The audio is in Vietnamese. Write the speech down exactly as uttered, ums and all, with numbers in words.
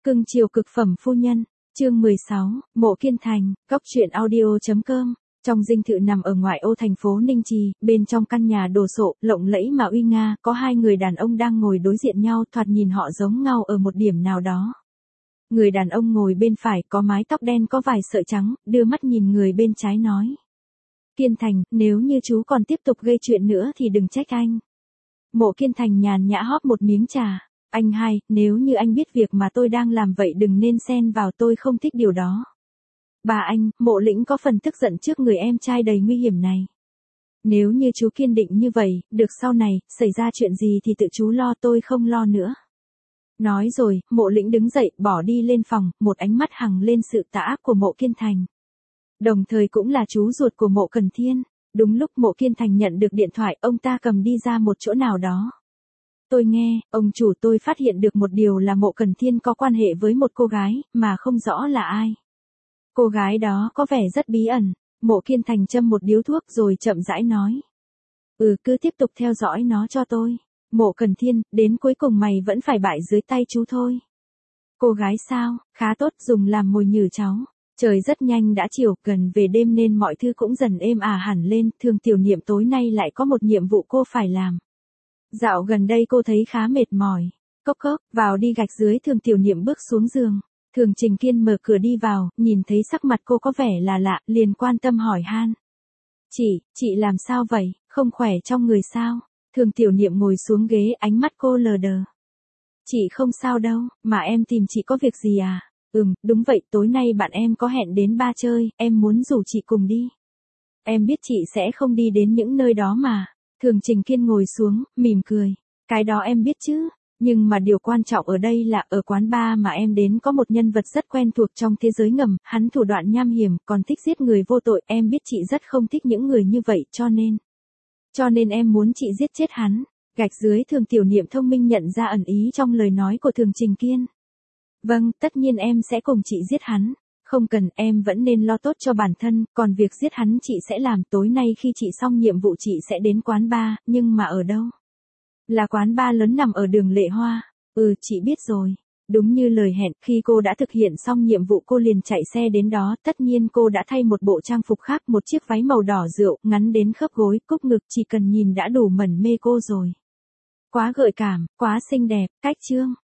Cưng chiều cực phẩm phu nhân, chương mười sáu, Mộ Kiên Thành, góc truyện audio.com. Trong dinh thự nằm ở ngoại ô thành phố Ninh Trì, bên trong căn nhà đồ sộ, lộng lẫy mà uy nga, có hai người đàn ông đang ngồi đối diện nhau, thoạt nhìn họ giống nhau ở một điểm nào đó. Người đàn ông ngồi bên phải có mái tóc đen có vài sợi trắng, đưa mắt nhìn người bên trái nói. Kiên Thành, nếu như chú còn tiếp tục gây chuyện nữa thì đừng trách anh. Mộ Kiên Thành nhàn nhã hóp một miếng trà. Anh hai, nếu như anh biết việc mà tôi đang làm vậy đừng nên xen vào, tôi không thích điều đó. Bà anh, Mộ Lĩnh có phần tức giận trước người em trai đầy nguy hiểm này. Nếu như chú kiên định như vậy, được sau này, xảy ra chuyện gì thì tự chú lo, tôi không lo nữa. Nói rồi, Mộ Lĩnh đứng dậy, bỏ đi lên phòng, một ánh mắt hằng lên sự tà ác của Mộ Kiên Thành. Đồng thời cũng là chú ruột của Mộ Cần Thiên. Đúng lúc Mộ Kiên Thành nhận được điện thoại, ông ta cầm đi ra một chỗ nào đó. Tôi nghe, ông chủ, tôi phát hiện được một điều là Mộ Cần Thiên có quan hệ với một cô gái, mà không rõ là ai. Cô gái đó có vẻ rất bí ẩn. Mộ Kiên Thành châm một điếu thuốc rồi chậm rãi nói. Ừ, cứ tiếp tục theo dõi nó cho tôi. Mộ Cần Thiên, đến cuối cùng mày vẫn phải bại dưới tay chú thôi. Cô gái sao, khá tốt, dùng làm mồi nhử cháu. Trời rất nhanh đã chiều, gần về đêm nên mọi thứ cũng dần êm ả hẳn lên. Thường Tiểu Niệm tối nay lại có một nhiệm vụ cô phải làm. Dạo gần đây cô thấy khá mệt mỏi. Cốc cốc, vào đi gạch dưới. Thường Tiểu Niệm bước xuống giường. Thường Trình Kiên mở cửa đi vào, nhìn thấy sắc mặt cô có vẻ là lạ, liền quan tâm hỏi han. Chị, chị làm sao vậy, không khỏe trong người sao? Thường Tiểu Niệm ngồi xuống ghế, ánh mắt cô lờ đờ. Chị không sao đâu, mà em tìm chị có việc gì à? Ừm, đúng vậy, tối nay bạn em có hẹn đến bar chơi, em muốn rủ chị cùng đi. Em biết chị sẽ không đi đến những nơi đó mà. Thường Trình Kiên ngồi xuống, mỉm cười. Cái đó em biết chứ. Nhưng mà điều quan trọng ở đây là ở quán bar mà em đến có một nhân vật rất quen thuộc trong thế giới ngầm, hắn thủ đoạn nham hiểm, còn thích giết người vô tội, em biết chị rất không thích những người như vậy, cho nên. Cho nên em muốn chị giết chết hắn. Gạch dưới. Thường Tiểu Niệm thông minh nhận ra ẩn ý trong lời nói của Thường Trình Kiên. Vâng, tất nhiên em sẽ cùng chị giết hắn. Không cần, em vẫn nên lo tốt cho bản thân, còn việc giết hắn chị sẽ làm. Tối nay khi chị xong nhiệm vụ chị sẽ đến quán bar, nhưng mà ở đâu? Là quán bar lớn nằm ở đường Lệ Hoa. Ừ, chị biết rồi. Đúng như lời hẹn, khi cô đã thực hiện xong nhiệm vụ cô liền chạy xe đến đó, tất nhiên cô đã thay một bộ trang phục khác, một chiếc váy màu đỏ rượu, ngắn đến khớp gối, cúc ngực, chỉ cần nhìn đã đủ mẩn mê cô rồi. Quá gợi cảm, quá xinh đẹp, cách chương.